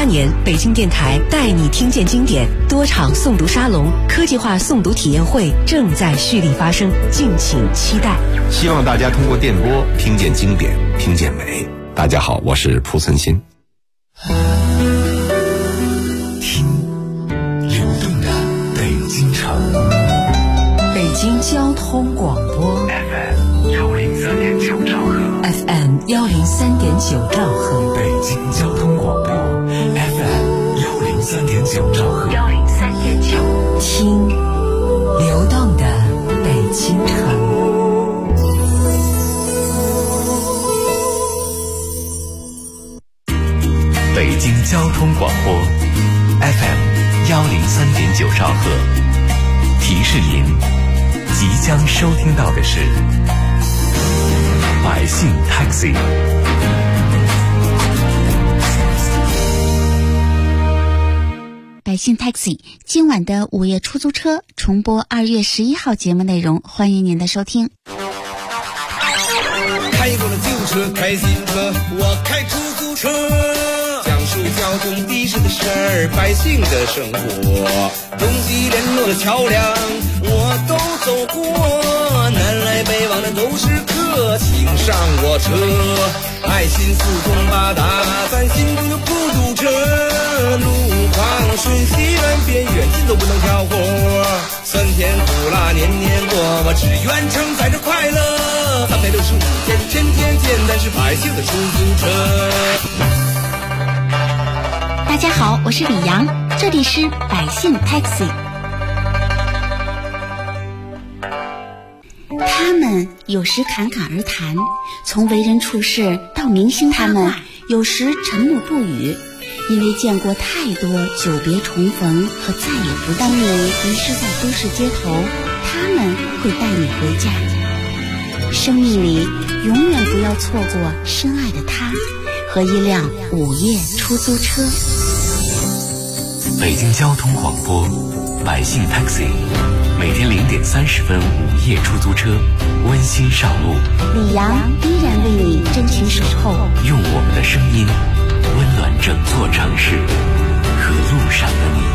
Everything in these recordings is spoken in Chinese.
年，北京电台带你听见经典多场诵读沙龙、科技化诵读体验会正在蓄力发生，敬请期待。 希望大家通过电波听见经典，听见美。大家好，我是蒲存昕。 听流动的北京城， 北京交通广播 FM 103.9兆赫 ，FM 103.9兆赫， 北京交通广播 FM 103.9兆赫 ，103.9，听流动的北京城。 北京交通广播 FM 103.9兆赫，提示您即将收听到的是百姓 Taxi。 百姓 Taxi 今晚的午夜出租车重播2月11号节目内容，欢迎您的收听。 开过了旧车，开新车，我开出租车，讲述交通的士的事儿，百姓的生活，东西联络的桥梁我都走过，南来北往的都是客，请上我车，爱心四通八达，咱心中就不堵车，路况顺西远偏远近都不能挑活，酸甜苦辣年年过，我只愿承载着快乐，365天天天简单是百姓的出租车。 大家好，我是李阳，这里是百姓 Taxi。 他们有时侃侃而谈，从为人处事到明星他们有时沉默不语，因为见过太多久别重逢和再也不见。当你迷失在都市街头，他们会带你回家。生命里永远不要错过深爱的他和一辆午夜出租车。 北京交通广播百姓 Taxi， 每天0点30分午夜出租车温馨上路， 李阳依然为你真情守候， 用我们的声音温暖整座城市和路上的你。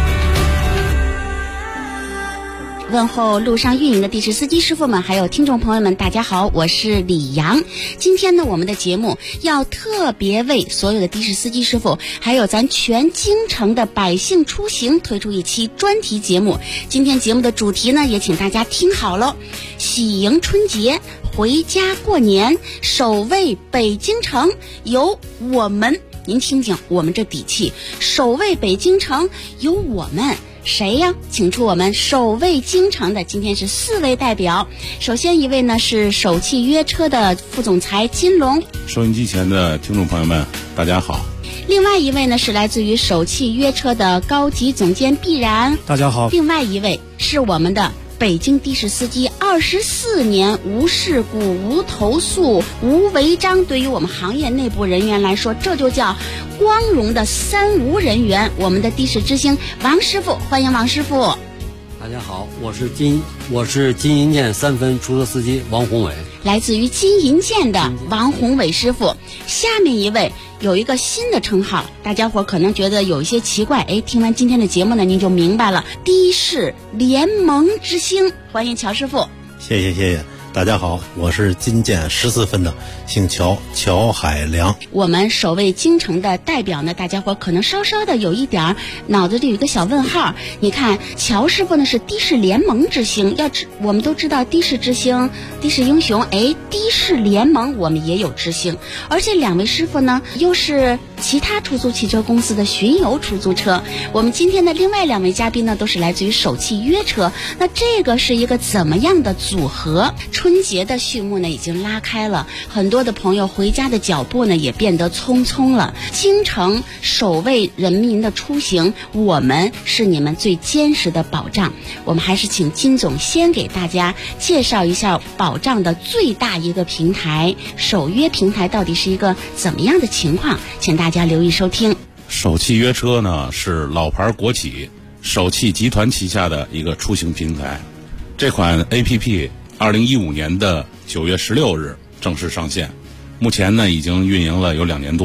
问候路上运营的的士司机师傅们，还有听众朋友们，大家好，我是李阳。今天呢，我们的节目要特别为所有的的士司机师傅，还有咱全京城的百姓出行推出一期专题节目。今天节目的主题呢，也请大家听好了：喜迎春节，回家过年，守卫北京城，有我们。您听听我们这底气，守卫北京城有我们。谁呀？请出我们守卫京城的，今天是4位代表。首先一位呢是首汽约车的副总裁金龙。 收音机前的听众朋友们，大家好。 另外一位呢是来自于首汽约车的高级总监毕然。 大家好。 另外一位是我们的北京的士司机24年无事故、无投诉、无违章，对于我们行业内部人员来说，这就叫光荣的3无人员。我们的的士之星王师傅，欢迎王师傅。 大家好，我是金银舰3分出租司机王宏伟。 来自于金银舰的王宏伟师傅。下面一位有一个新的称号，大家伙可能觉得有一些奇怪，听完今天的节目呢，您就明白了。的士联盟之星，欢迎乔师傅。 谢谢。大家好，我是金舰14分的，姓乔，乔海良。我们守卫京城的代表呢，大家伙可能稍稍的有一点脑子里有一个小问号。你看，乔师傅呢是的士联盟之星，我们都知道的士之星、的士英雄，的士联盟我们也有之星，而且2位师傅呢又是其他出租汽车公司的巡游出租车。我们今天的另外2位嘉宾呢，都是来自于首汽约车。那这个是一个怎么样的组合？春节的序幕呢已经拉开了，很多的朋友回家的脚步呢也变得匆匆了。京城守卫人民的出行，我们是你们最坚实的保障。我们还是请金总先给大家介绍一下保障的最大一个平台首约平台到底是一个怎么样的情况，请大家留意收听。 首汽约车呢是老牌国企首汽集团旗下的一个出行平台，这款 APP 2015年的9月16日正式上线，目前呢已经运营了有2年多了。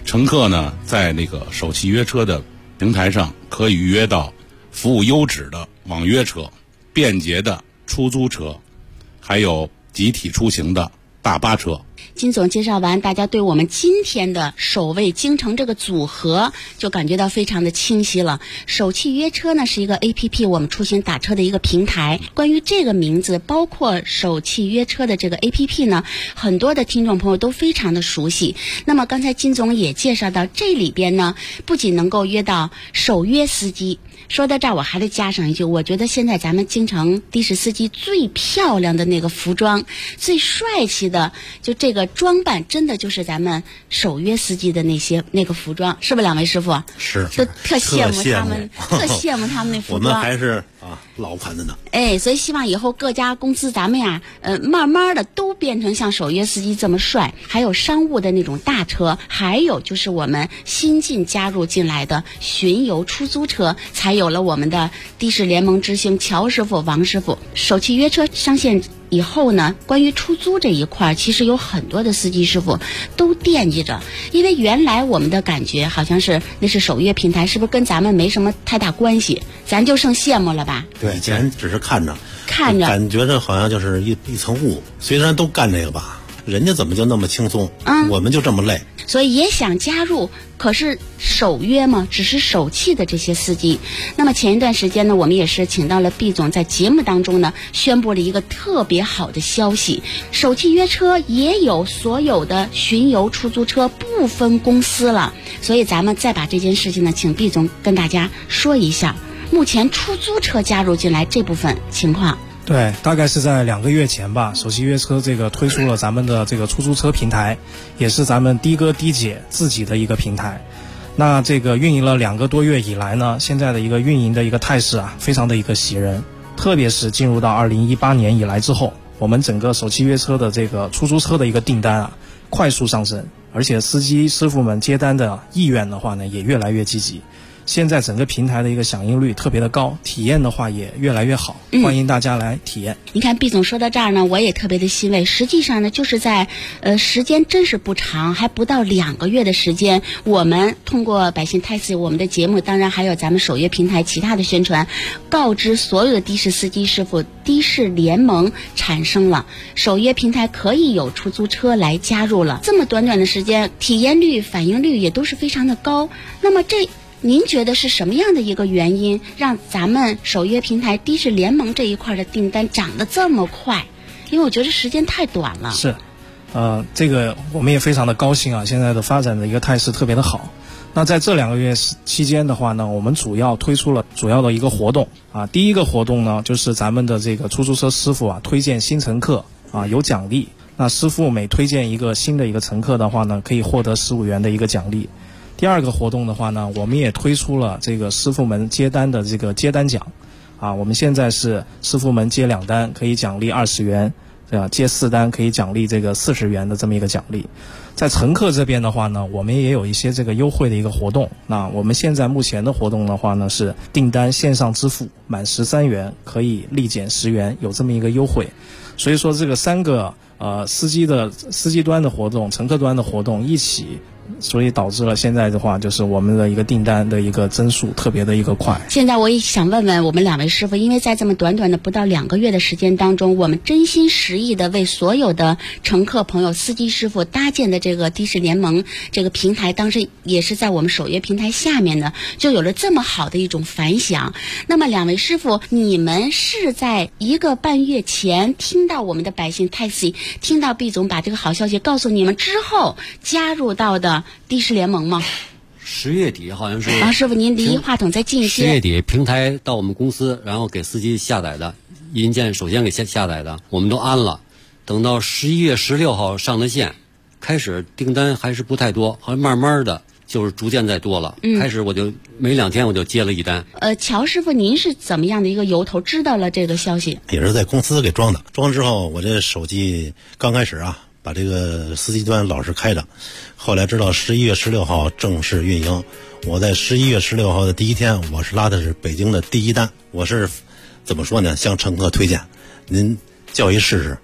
乘客呢在那个首汽约车的平台上可以预约到服务优质的网约车、便捷的出租车，还有集体出行的大巴车。 金总介绍完，大家对我们今天的首位京城这个组合就感觉到非常的清晰了。首汽约车呢是一个 APP， 我们出行打车的一个平台。关于这个名字，包括首汽约车的这个 APP 呢，很多的听众朋友都非常的熟悉。那么刚才金总也介绍到，这里边呢不仅能够约到首约司机。说到这儿，我还得加上一句，我觉得现在咱们京城的士司机最漂亮的那个服装，最帅气的就这个装扮，真的就是咱们首约司机的那个服装，是不是两位师傅？ 是， 都特羡慕他们，特羡慕他们那服装。 我们还是老款的呢。 所以希望以后各家公司咱们呀，慢慢的都变成像首约司机这么帅，还有商务的那种大车，还有就是我们新加入进来的巡游出租车，才有了我们的的士联盟之星乔师傅、王师傅。首汽约车上线以后呢，关于出租这一块，其实有很多的司机师傅都惦记着，因为原来我们的感觉好像是那是首约平台，是不是跟咱们没什么太大关系？咱就剩羡慕了吧？ 对，以前只是看着，感觉着好像就是一层雾。虽然都干这个吧，人家怎么就那么轻松？我们就这么累。 所以也想加入，可是首约嘛，只是首汽的这些司机。那么前一段时间呢，我们也是请到了毕总，在节目当中呢，宣布了一个特别好的消息：首汽约车也有所有的巡游出租车不分公司了。所以咱们再把这件事情呢，请毕总跟大家说一下，目前出租车加入进来这部分情况。 对，大概是在2个月前吧，首汽约车这个推出了咱们的这个出租车平台，也是咱们的哥的姐自己的一个平台。那这个运营了2个多月以来呢，现在的一个运营的一个态势啊，非常的一个喜人。特别是进入到2018年以来之后，我们整个首汽约车的这个出租车的一个订单啊，快速上升，而且司机师傅们接单的意愿的话呢，也越来越积极。现在整个平台的一个响应率特别的高，体验的话也越来越好，欢迎大家来体验。 你看毕总说到这儿呢，我也特别的欣慰。实际上呢，就是在时间真是不长，还不到2个月的时间，我们通过百姓taxi我们的节目，当然还有咱们首约平台其他的宣传，告知所有的的士司机师傅，的士联盟产生了，首约平台可以有出租车来加入了。这么短的时间，体验率、反应率也都是非常的高。那么您觉得是什么样的一个原因，让咱们首约平台的士联盟这一块的订单涨得这么快？因为我觉得时间太短了。 是，这个我们也非常的高兴啊，现在的发展的一个态势特别的好。那在这2个月期间的话呢，我们主要推出了主要的一个活动啊。第一个活动呢，就是咱们的这个出租车师傅啊，推荐新乘客啊有奖励。那师傅每推荐一个新的一个乘客的话呢，可以获得15元的一个奖励。第二个活动的话呢，我们也推出了这个师傅们接单的这个接单奖，啊，我们现在是师傅们接2单可以奖励20元，接4单可以奖励这个40元的这么一个奖励。在乘客这边的话呢，我们也有一些这个优惠的一个活动。那我们现在目前的活动的话呢，是订单线上支付满13元可以立减10元，有这么一个优惠。所以说这个3个司机端的活动、乘客端的活动一起，所以导致了现在的话，就是我们的一个订单的一个增速特别的一个快。 现在我也想问问我们2位师傅，因为在这么短的不到2个月的时间当中，我们真心实意的为所有的乘客朋友、司机师傅搭建的这个的士联盟这个平台，当时也是在我们首约平台下面的，就有了这么好的一种反响。那么2位师傅，你们是在1个半月前听到我们的百姓taxi，听到毕总把这个好消息告诉你们之后加入到的的士联盟吗 ？10月底好像是。 王师傅，您离话筒再近一些。 10月底平台到我们公司，然后给司机下载的硬件，首先给下载的，我们都安了。等到11月16号上的线，开始订单还是不太多，好像慢慢的就是逐渐在多了。开始我就没2天我就接了1单。 乔师傅，您是怎么样的一个由头知道了这个消息？ 也是在公司给装的，装之后我这手机刚开始啊，把这个司机端老是开着，后来知道11月16号正式运营。我在11月16号的第一天，我是拉的是北京的第1单。我是怎么说呢？向乘客推荐，您叫一试试，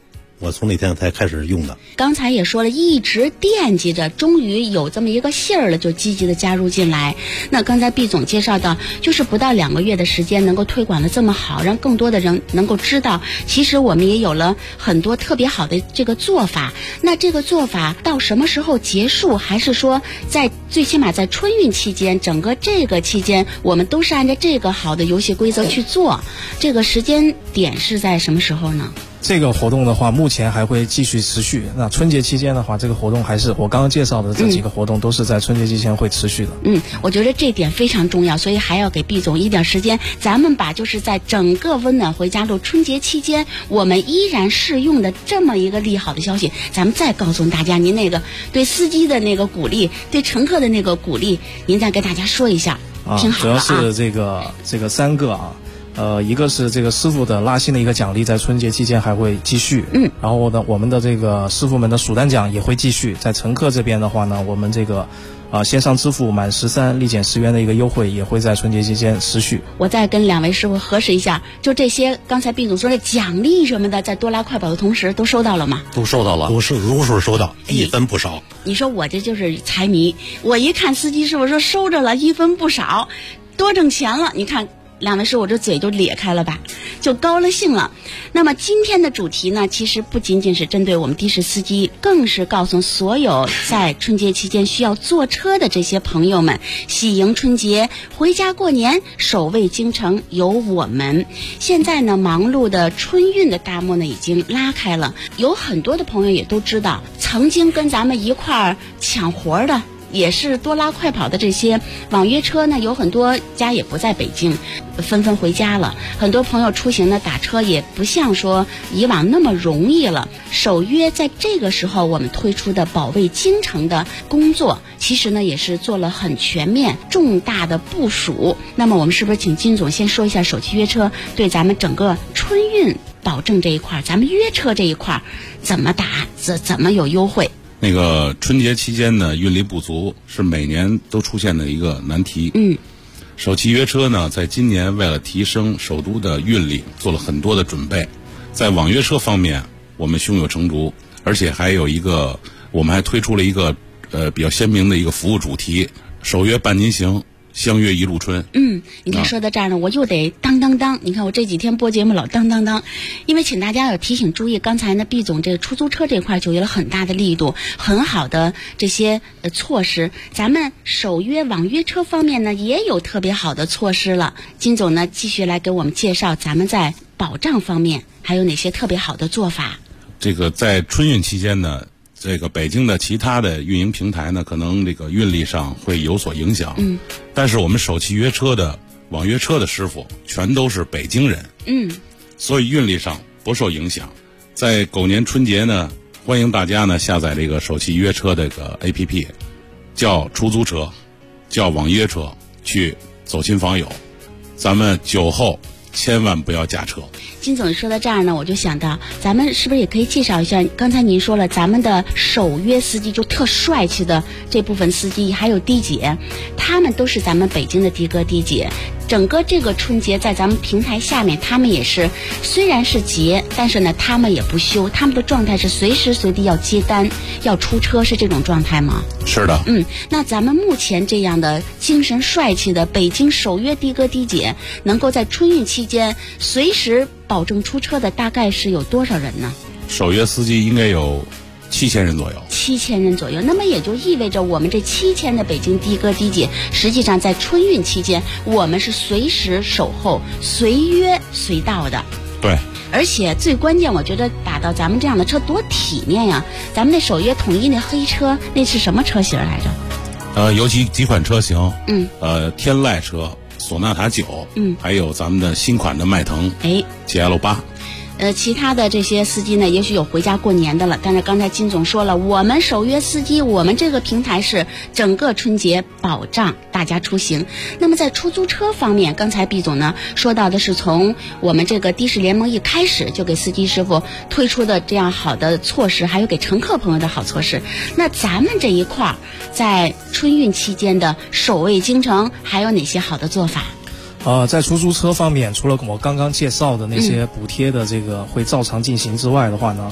我从那天才开始用的。 刚才也说了，一直惦记着，终于有这么一个信儿了，就积极的加入进来。那刚才毕总介绍到，就是不到2个月的时间，能够推广的这么好，让更多的人能够知道，其实我们也有了很多特别好的这个做法。那这个做法到什么时候结束？还是说在最起码在春运期间，整个这个期间，我们都是按照这个好的游戏规则去做？这个时间点是在什么时候呢？ 这个活动的话，目前还会继续持续。那春节期间的话，这个活动还是我刚刚介绍的这几个活动，都是在春节期间会持续的。 我觉得这点非常重要，所以还要给毕总一点时间，咱们把就是在整个温暖回家路春节期间，我们依然适用的这么一个利好的消息，咱们再告诉大家，您那个对司机的那个鼓励，对乘客的那个鼓励，您再跟大家说一下，听好了啊。 主要是这个3个啊。一个是这个师傅的拉新的一个奖励，在春节期间还会继续。然后呢，我们的这个师傅们的暑单奖也会继续。在乘客这边的话呢，我们这个线上支付满13立减10元的一个优惠也会在春节期间持续。 我再跟2位师傅核实一下，就这些刚才毕总说的奖励什么的，在多拉快跑的同时都收到了吗？ 都收到了， 如数收到，1分不少。 你说我这就是财迷，我一看司机师傅说收着了1分不少，多挣钱了，你看。2位师傅这嘴就咧开了吧，就高了兴了。那么今天的主题呢，其实不仅仅是针对我们的士司机，更是告诉所有在春节期间需要坐车的这些朋友们，喜迎春节，回家过年，守卫京城有我们。现在呢，忙碌的春运的大幕呢已经拉开了，有很多的朋友也都知道，曾经跟咱们一块儿抢活的。也是多拉快跑的这些网约车呢，有很多家也不在北京，纷纷回家了。很多朋友出行呢，打车也不像说以往那么容易了。首约在这个时候我们推出的保卫京城的工作，其实呢也是做了很全面重大的部署。那么我们是不是请金总先说一下首汽约车对咱们整个春运保证这一块，咱们约车这一块怎么打，怎么有优惠？ 那个春节期间呢，运力不足是每年都出现的一个难题。首汽约车呢，在今年为了提升首都的运力，做了很多的准备。在网约车方面，我们胸有成竹，而且还有一个，我们还推出了一个比较鲜明的一个服务主题：首约伴您行，相约一路春。 你看说到这儿呢，我又得当当当。你看我这几天播节目老当当当，因为请大家要提醒注意，刚才呢毕总这个出租车这块就有了很大的力度，很好的这些措施。咱们首约网约车方面呢也有特别好的措施了。金总呢继续来给我们介绍咱们在保障方面还有哪些特别好的做法。 这个在春运期间呢，这个北京的其他的运营平台呢，可能这个运力上会有所影响。但是我们首汽约车的网约车的师傅全都是北京人。所以运力上不受影响。在狗年春节呢，欢迎大家呢下载这个首汽约车这个 APP， 叫出租车，叫网约车，去走亲访友。咱们酒后千万不要驾车。 金总说到这儿呢，我就想到咱们是不是也可以介绍一下，刚才您说了咱们的首约司机，就特帅气的这部分司机还有的姐，他们都是咱们北京的的哥的姐。整个这个春节在咱们平台下面，他们也是虽然是节，但是呢他们也不休，他们的状态是随时随地要接单要出车，是这种状态吗？ 是的。 那咱们目前这样的精神帅气的北京首约的哥的姐，能够在春运期间随时保证出车的大概是有多少人呢？ 首约司机应该有7000人左右。 7000人左右，那么也就意味着我们这7000的北京的哥的姐，实际上在春运期间，我们是随时守候，随约随到的。 对。 而且最关键，我觉得打到咱们这样的车多体面呀！咱们那首约统一那黑车，那是什么车型来着？ 有几款车型。天籁车、索纳塔9，还有咱们的新款的迈腾GL8。 其他的这些司机呢，也许有回家过年的了，但是刚才金总说了，我们首约司机，我们这个平台是整个春节保障大家出行。那么在出租车方面，刚才毕总呢说到的是从我们这个的士联盟一开始就给司机师傅推出的这样好的措施，还有给乘客朋友的好措施。那咱们这一块在春运期间的守卫京城还有哪些好的做法？ 在出租车方面，除了我刚刚介绍的那些补贴的这个会照常进行之外的话呢，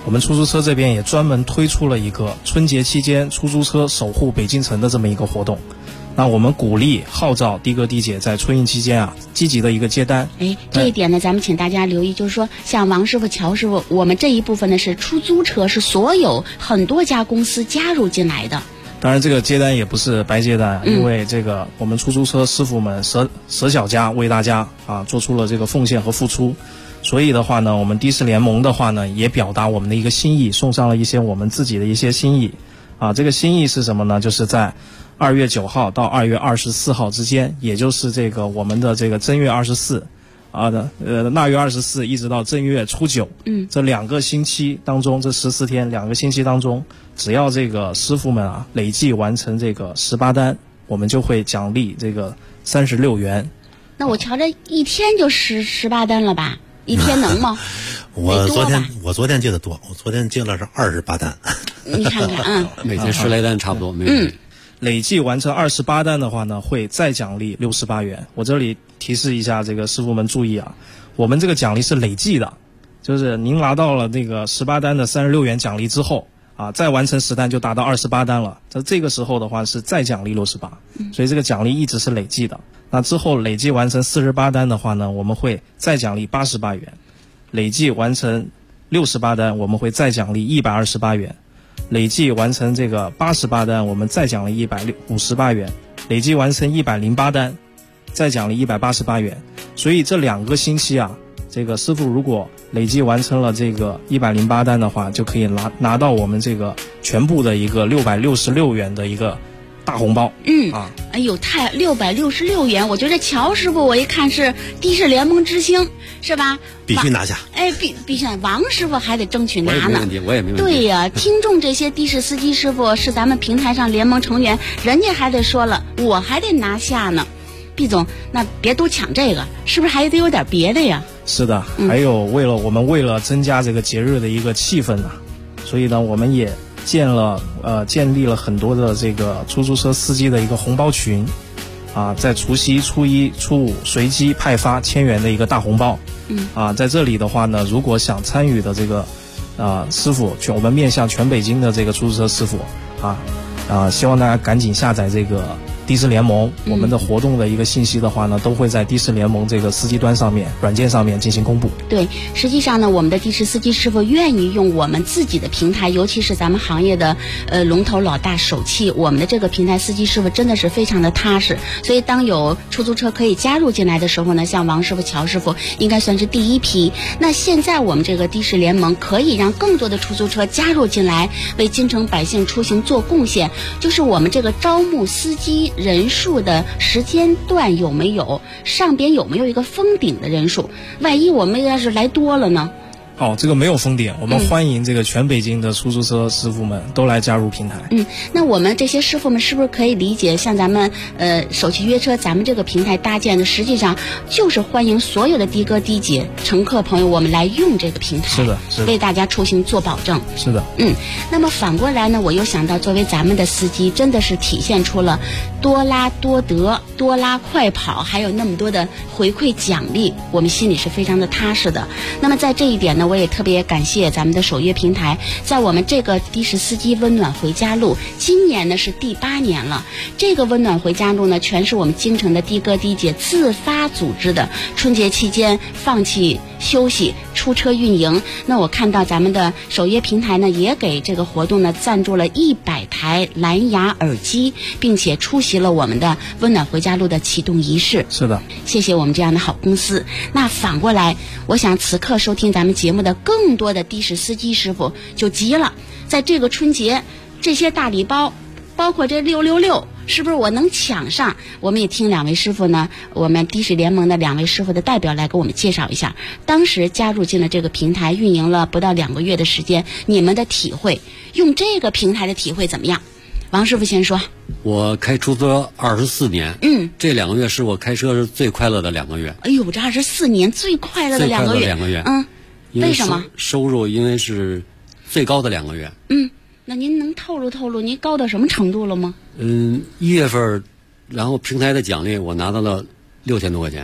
我们出租车这边也专门推出了一个春节期间出租车守护北京城的这么一个活动。那我们鼓励号召的哥的姐在春运期间积极的一个接单。 这一点呢，咱们请大家留意，就是说像王师傅、乔师傅，我们这一部分呢是出租车，是所有很多家公司加入进来的。 当然这个接单也不是白接单，因为这个我们出租车师傅们舍小家为大家做出了这个奉献和付出。所以的话呢，我们的士联盟的话呢也表达我们的一个心意，送上了一些我们自己的一些心意。这个心意是什么呢？就是在2月9号到2月24号之间，也就是这个我们的这个正月24腊月24一直到正月初9，这2个星期当中，这14天2个星期当中，只要这个师傅们累计完成这个18单，我们就会奖励这个36元。 那我瞧着一天就18单了吧？一天能吗？ 我昨天接的多，我昨天接了是28单。 你看看每天10来单差不多，没问题。 累计完成28单的话呢，会再奖励68元。我这里提示一下这个师傅们注意我们这个奖励是累计的，就是您拿到了那个18单的36元奖励之后再完成10单就达到28单了。这个时候的话是再奖励68，所以这个奖励一直是累计的。那之后累计完成48单的话呢，我们会再奖励88元。累计完成68单，我们会再奖励128元。累计完成这个88单，我们再奖励158元；累计完成108单，再奖励188元。所以这2个星期这个师傅如果累计完成了这个108单的话，就可以拿到我们这个全部的一个666元的一个大红包。 哎呦，太666元！我觉得乔师傅，我一看是的士联盟之星，是吧？ 必须拿下。 必须！王师傅还得争取拿呢。 我也没问题。 对呀，听众这些的士司机师傅是咱们平台上联盟成员，人家还得说了，我还得拿下呢。毕总，那别都抢这个，是不是还得有点别的呀？ 是的，还有我们为了增加这个节日的一个气氛所以呢，我们也建立了很多的这个出租车司机的一个红包群在除夕、初一、初五随机派发1000元的一个大红包。在这里的话呢，如果想参与的这个师傅，我们面向全北京的这个出租车师傅希望大家赶紧下载这个的士联盟，我们的活动的一个信息的话呢，都会在的士联盟这个司机端上面、软件上面进行公布。 对，实际上呢，我们的的士司机师傅愿意用我们自己的平台，尤其是咱们行业的龙头老大首汽，我们的这个平台司机师傅真的是非常的踏实。所以当有出租车可以加入进来的时候呢，像王师傅、乔师傅应该算是第一批。那现在我们这个的士联盟可以让更多的出租车加入进来，为京城百姓出行做贡献。就是我们这个招募司机人数的时间段上边有没有一个封顶的人数？万一我们要是来多了呢？ 这个没有封顶，我们欢迎这个全北京的出租车师傅们都来加入平台。 那我们这些师傅们是不是可以理解，像咱们首汽约车，咱们这个平台搭建的，实际上就是欢迎所有的的哥的姐乘客朋友，我们来用这个平台， 是的， 为大家出行做保证。 是的， 那么反过来呢，我又想到，作为咱们的司机，真的是体现出了多拉多得、多拉快跑，还有那么多的回馈奖励，我们心里是非常的踏实的。那么在这一点呢，我也特别感谢咱们的首约平台，在我们这个的士司机温暖回家路，今年呢是第8年了。这个温暖回家路呢，全是我们京城的的哥的姐自发组织的，春节期间放弃休息出车运营。那我看到咱们的首约平台呢，也给这个活动呢赞助了100台蓝牙耳机，并且出席了我们的温暖回家路的启动仪式。 是的， 谢谢我们这样的好公司。那反过来，我想此刻收听咱们节目的更多的的士司机师傅就急了，在这个春节这些大礼包，包括这666，是不是我能抢上？我们也听2位师傅呢，我们的士联盟的2位师傅的代表来给我们介绍一下，当时加入进了这个平台，运营了不到2个月的时间，你们的体会，用这个平台的体会怎么样？王师傅先说。 我开出租车24年，这2个月是我开车是最快乐的2个月。 哎呦，这24年最快乐的2个月。为什么？ 收入因为是最高的2个月。 那您能透露您高到什么程度了吗 ？1月份，然后平台的奖励我拿到了6000多块钱。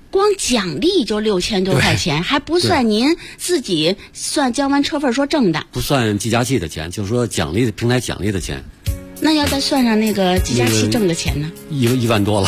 光奖励就6000多块钱，还不算您自己算交完车费说挣的， 不算计价器的钱，就是说奖励的平台奖励的钱。 那要再算上那个计价器挣的钱呢 ？1万多了。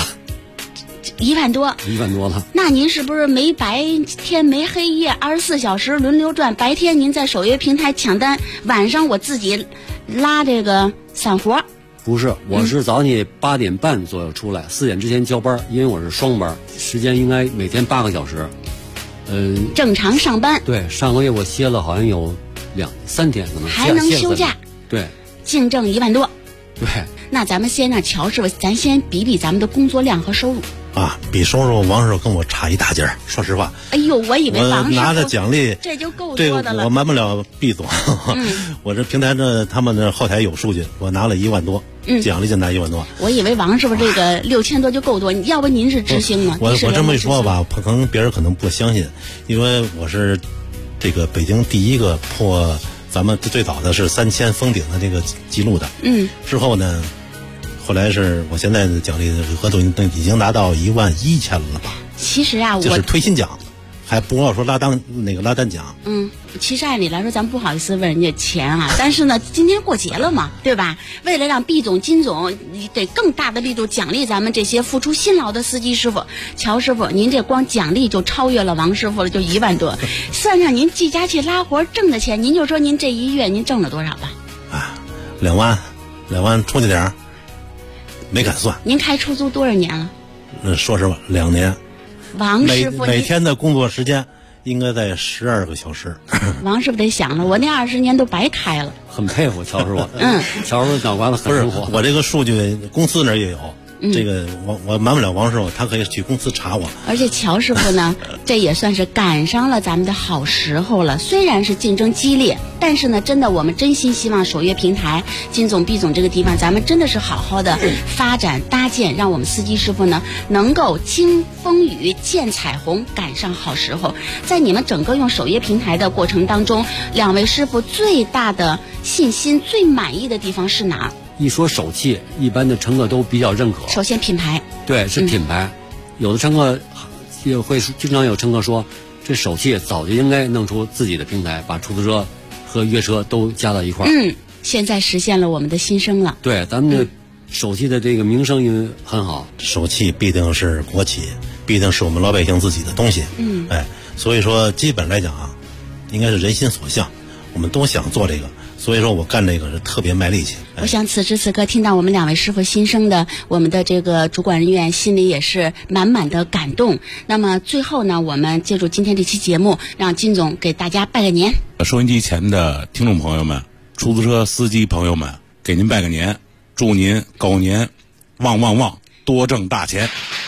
1万多 ，1万多了。 那您是不是没白天没黑夜，24小时轮流转？白天您在首页平台抢单，晚上我自己拉这个散活？ 不是，我是早上8点半左右出来，4点之前交班，因为我是双班，时间应该每天8个小时。 正常上班。 对，上个月我歇了好像有2、3天，可能还能休假。 对， 净挣1万多。 对。 那咱们先让乔师傅，咱先比比咱们的工作量和收入。 啊，比收入王师傅跟我差一大截儿。说实话， 哎呦，我以为王师傅拿着奖励这就够多的了。 我瞒不了毕总，我这平台他们这后台有数据，我拿了1万多，奖励就拿1万多。 我以为王师傅这个6000多就够多，要不您是知星呢？ 我这么一说吧，可能别人可能不相信，因为我是这个北京第一个破咱们最早的是3000封顶的这个记录的。之后呢？后来是我现在的奖励额度已经达到11000了吧？ 其实啊， 就是推新奖，还不要说拉单奖。 其实按理来说，咱不好意思问人家钱啊，但是呢，今天过节了嘛，对吧？为了让毕总、金总给更大的力度奖励咱们这些付出辛劳的司机师傅，乔师傅，您这光奖励就超越了王师傅了，就1万多，算上您计价器拉活挣的钱，您就说您这一月您挣了多少吧？ 啊，2万出去点儿。没敢算。 您开出租多少年了？ 说实话，2年。 王师傅每天的工作时间应该在12个小时。 王师傅得想了，我那20年都白开了。 很佩服乔师傅。乔师傅脑瓜子很灵活。 我这个数据公司那儿也有。这个我瞒不了王师傅，他可以去公司查我。 而且乔师傅呢，这也算是赶上了咱们的好时候了。虽然是竞争激烈，但是呢，真的我们真心希望首页平台金总、毕总这个地方，咱们真的是好好的发展搭建，让我们司机师傅呢能够经风雨见彩虹，赶上好时候。在你们整个用首页平台的过程当中，2位师傅最大的信心、最满意的地方是哪儿？ 一说手气，一般的乘客都比较认可。 首先品牌， 对，是品牌。有的乘客也会经常有乘客说，这手气早就应该弄出自己的平台，把出租车和约车都加到一块儿。 现在实现了我们的心声了。 对，咱们的手气的这个名声也很好。 手气必定是国企，必定是我们老百姓自己的东西。所以说基本来讲啊，应该是人心所向，我们都想做这个。所以说我干这个是特别卖力气。 我想此时此刻听到我们2位师傅心声的，我们的这个主管人员心里也是满满的感动。那么最后呢，我们借助今天这期节目，让金总给大家拜个年。 收音机前的听众朋友们，出租车司机朋友们，给您拜个年，祝您狗年旺旺旺，多挣大钱。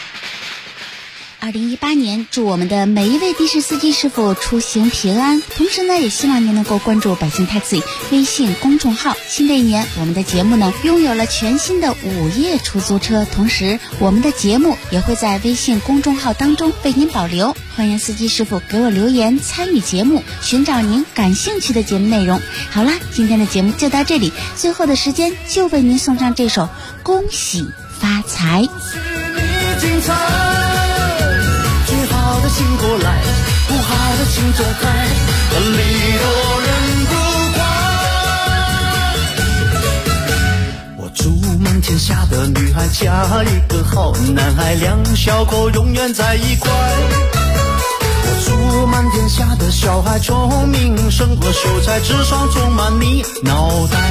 2018年，祝我们的每一位的士司机师傅出行平安。同时呢，也希望您能够关注百姓taxi微信公众号。新的一年，我们的节目呢拥有了全新的午夜出租车，同时我们的节目也会在微信公众号当中为您保留。欢迎司机师傅给我留言参与节目，寻找您感兴趣的节目内容。好了，今天的节目就到这里，最后的时间就为您送上这首《恭喜发财》。 好的请过来，不好的请走开，礼多人不怪。我祝满天下的女孩嫁一个好男孩，2小口永远在一块。我祝满天下的小孩聪明，胜过秀才，智商充满你脑袋。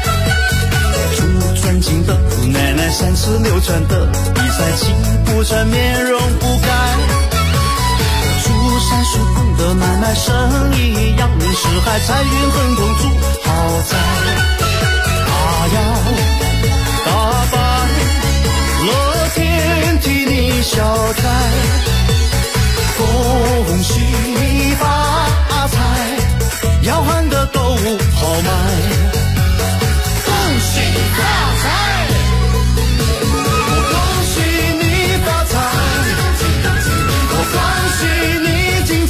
祝尊敬的姑奶奶3次流传的比赛气不喘，面容不改。30分的买卖生意扬名四海，财运亨通住豪宅。大摇大摆，乐天替你消灾。恭喜发财，要喊的都好卖。恭喜发财，我恭喜你发财，我恭喜你。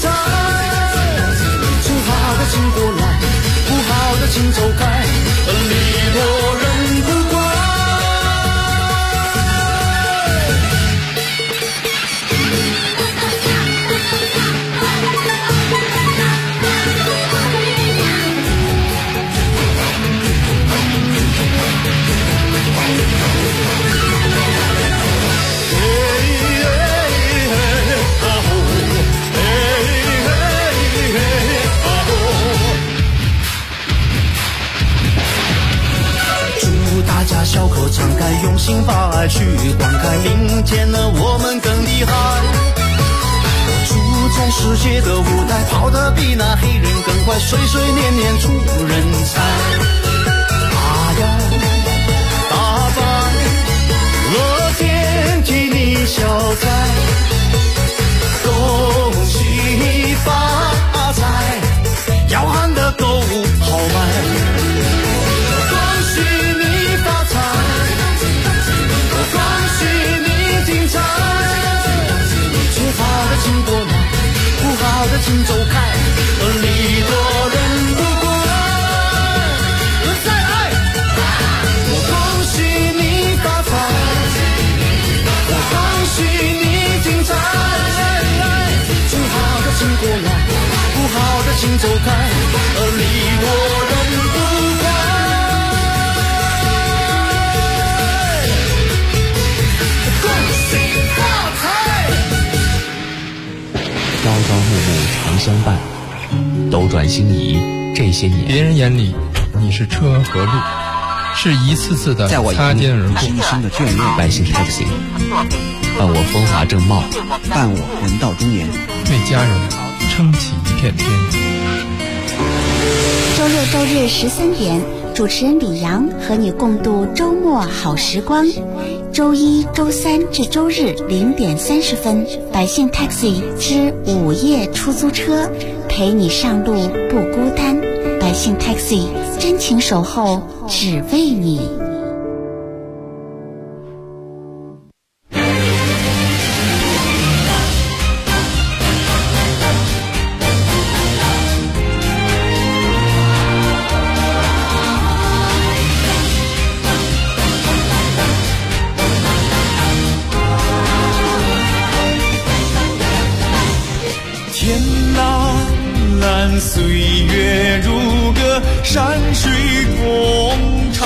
好的请过来，不好的请走开，礼多人不怪。 去观看，明天呢我们更厉害。我住在世界的舞台，跑得比那黑人更快，岁岁年年出人才。他要打败乐天替你消灾，恭喜发财，要喊的购物好卖。恭喜你发财，恭喜你精彩，最好的请过来，不好的请走开，礼多人不怪。再来，我恭喜你发财，我恭喜你精彩，最好的请过来，不好的请走开，礼多人不怪。 朝朝暮暮常相伴，斗转星移这些年， 别人眼里你是车和路，是一次次的擦肩而过。 一生的眷恋， 百姓 taxi， 伴我风华正茂， 伴我人到中年， 为家人撑起一片天。 周六周日13点，主持人李阳和你共度周末好时光。周一、周三至周日0点30分，百姓 taxi 之午夜出租车，陪你上路不孤单。百姓 taxi 真情守候，只为你。 岁月如歌，山水共长，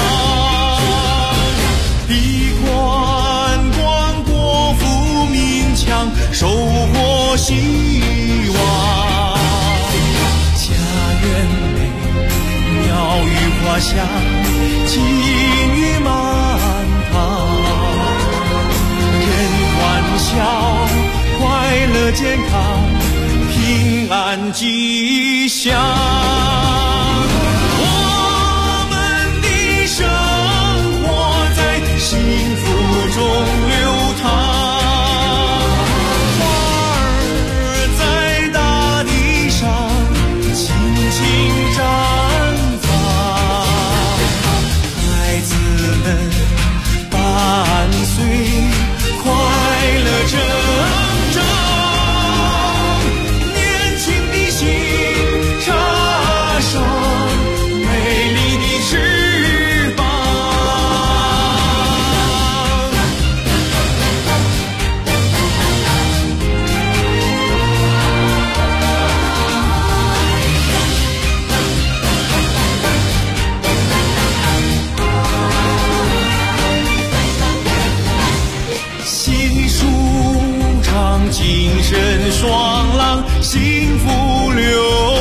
地宽广，国富民强，收获希望。家园美，鸟语花香，金玉满堂，人欢笑，快乐健康，平安吉祥。我们的生活在幸福中流淌，花儿在大地上轻轻绽放，孩子们伴随快乐成长。精神爽朗，幸福流